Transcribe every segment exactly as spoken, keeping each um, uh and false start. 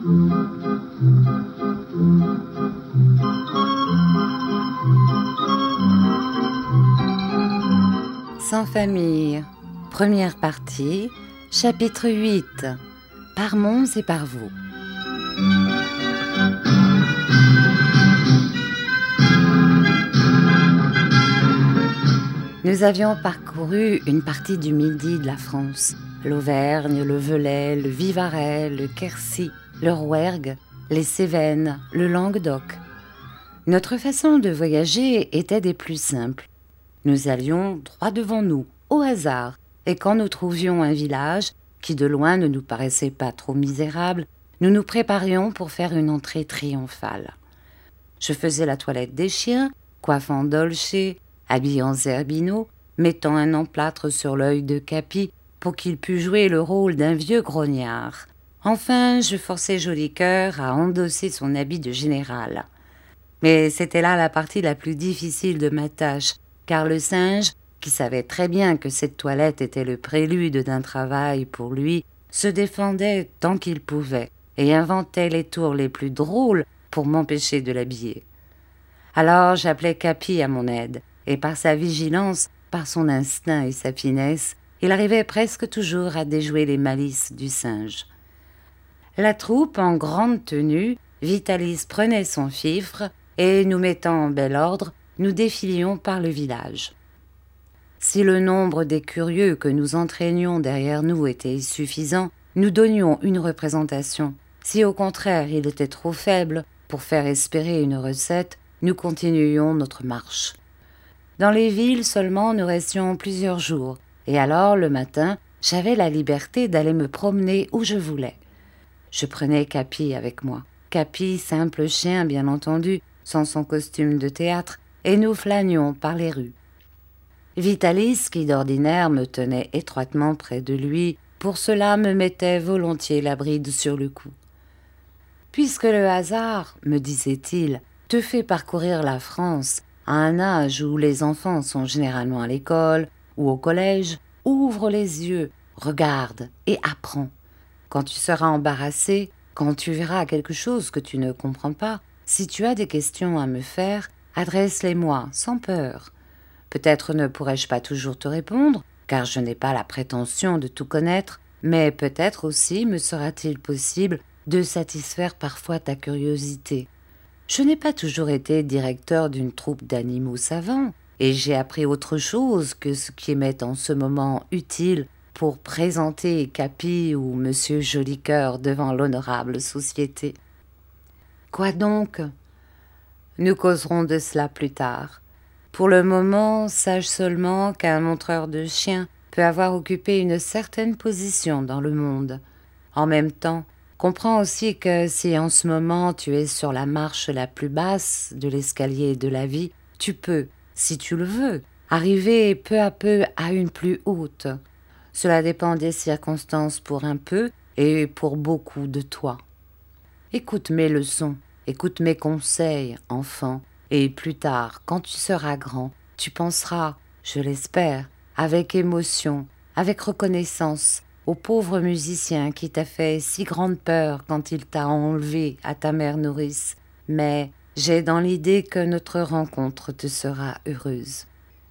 Sans famille, première partie, chapitre huit, par Mons et par vous. Nous avions parcouru une partie du midi de la France, l'Auvergne, le Velay, le Vivarais, le Quercy, le Rouergue, les Cévennes, le Languedoc. Notre façon de voyager était des plus simples. Nous allions droit devant nous, au hasard, et quand nous trouvions un village, qui de loin ne nous paraissait pas trop misérable, nous nous préparions pour faire une entrée triomphale. Je faisais la toilette des chiens, coiffant Dolce, habillant Zerbino, mettant un emplâtre sur l'œil de Capi pour qu'il pût jouer le rôle d'un vieux grognard. Enfin, je forçais Jolicoeur à endosser son habit de général. Mais c'était là la partie la plus difficile de ma tâche, car le singe, qui savait très bien que cette toilette était le prélude d'un travail pour lui, se défendait tant qu'il pouvait et inventait les tours les plus drôles pour m'empêcher de l'habiller. Alors j'appelais Capi à mon aide, et par sa vigilance, par son instinct et sa finesse, il arrivait presque toujours à déjouer les malices du singe. La troupe, en grande tenue, Vitalis prenait son fifre, et nous mettant en bel ordre, nous défilions par le village. Si le nombre des curieux que nous entraînions derrière nous était suffisant, nous donnions une représentation. Si au contraire il était trop faible pour faire espérer une recette, nous continuions notre marche. Dans les villes seulement nous restions plusieurs jours, et alors le matin, j'avais la liberté d'aller me promener où je voulais. Je prenais Capi avec moi. Capi, simple chien bien entendu, sans son costume de théâtre, et nous flânions par les rues. Vitalis, qui d'ordinaire me tenait étroitement près de lui, pour cela me mettait volontiers la bride sur le cou. « Puisque le hasard, me disait-il, te fait parcourir la France à un âge où les enfants sont généralement à l'école ou au collège, ouvre les yeux, regarde et apprends. Quand tu seras embarrassé, quand tu verras quelque chose que tu ne comprends pas, si tu as des questions à me faire, adresse-les-moi sans peur. Peut-être ne pourrai-je pas toujours te répondre, car je n'ai pas la prétention de tout connaître, mais peut-être aussi me sera-t-il possible de satisfaire parfois ta curiosité. Je n'ai pas toujours été directeur d'une troupe d'animaux savants, et j'ai appris autre chose que ce qui m'est en ce moment utile pour présenter Capi ou Monsieur Jolicoeur devant l'honorable société. Quoi donc ? Nous causerons de cela plus tard. Pour le moment, sache seulement qu'un montreur de chiens peut avoir occupé une certaine position dans le monde. En même temps, comprends aussi que si en ce moment tu es sur la marche la plus basse de l'escalier de la vie, tu peux, si tu le veux, arriver peu à peu à une plus haute. Cela dépend des circonstances pour un peu et pour beaucoup de toi. Écoute mes leçons. Écoute mes conseils, enfant, et plus tard, quand tu seras grand, tu penseras, je l'espère, avec émotion, avec reconnaissance, au pauvre musicien qui t'a fait si grande peur quand il t'a enlevé à ta mère nourrice. Mais j'ai dans l'idée que notre rencontre te sera heureuse.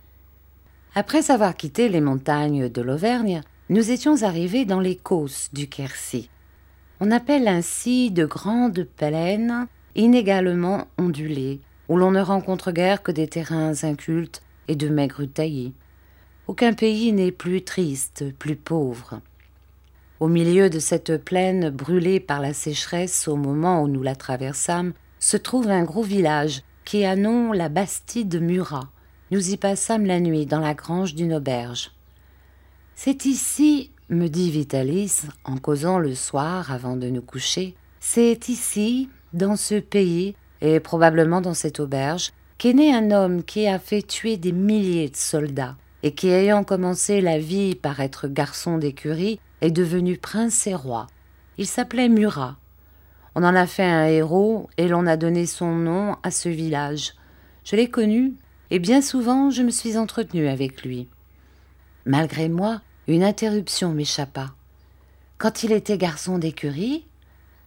Après avoir quitté les montagnes de l'Auvergne, nous étions arrivés dans les causses du Quercy. On appelle ainsi de grandes plaines inégalement ondulées, où l'on ne rencontre guère que des terrains incultes et de maigres taillis. Aucun pays n'est plus triste, plus pauvre. Au milieu de cette plaine brûlée par la sécheresse au moment où nous la traversâmes, se trouve un gros village qui a nom la Bastide Murat. Nous y passâmes la nuit dans la grange d'une auberge. « C'est ici, me dit Vitalis, en causant le soir avant de nous coucher, c'est ici, dans ce pays, et probablement dans cette auberge, qu'est né un homme qui a fait tuer des milliers de soldats, et qui, ayant commencé la vie par être garçon d'écurie, est devenu prince et roi. Il s'appelait Murat. On en a fait un héros, et l'on a donné son nom à ce village. Je l'ai connu, et bien souvent je me suis entretenue avec lui. Malgré moi, une interruption m'échappa. Quand il était garçon d'écurie,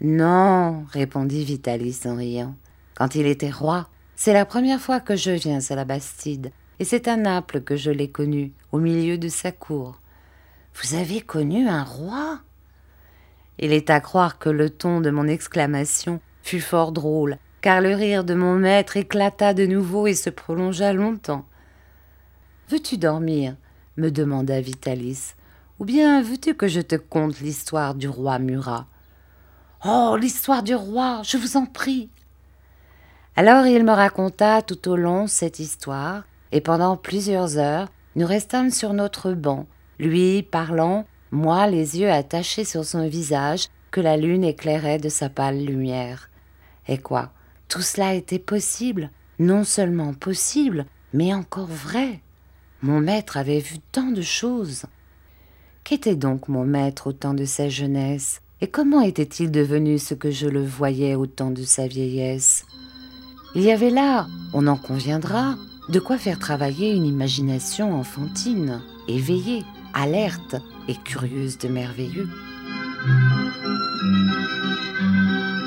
Non, répondit Vitalis en riant. Quand il était roi, c'est la première fois que je viens à la Bastide, et c'est à Naples que je l'ai connu, au milieu de sa cour. Vous avez connu un roi? Il est à croire que le ton de mon exclamation fut fort drôle, car le rire de mon maître éclata de nouveau et se prolongea longtemps. « Veux-tu dormir ?» me demanda Vitalis. « Ou bien veux-tu que je te conte l'histoire du roi Murat ?»« Oh, l'histoire du roi, je vous en prie !» Alors il me raconta tout au long cette histoire, et pendant plusieurs heures, nous restâmes sur notre banc, lui parlant, moi les yeux attachés sur son visage que la lune éclairait de sa pâle lumière. Et quoi, tout cela était possible, non seulement possible, mais encore vrai. Mon maître avait vu tant de choses. Qu'était donc mon maître au temps de sa jeunesse, et comment était-il devenu ce que je le voyais au temps de sa vieillesse? Il y avait là, on en conviendra, de quoi faire travailler une imagination enfantine, éveillée, alerte et curieuse de merveilleux.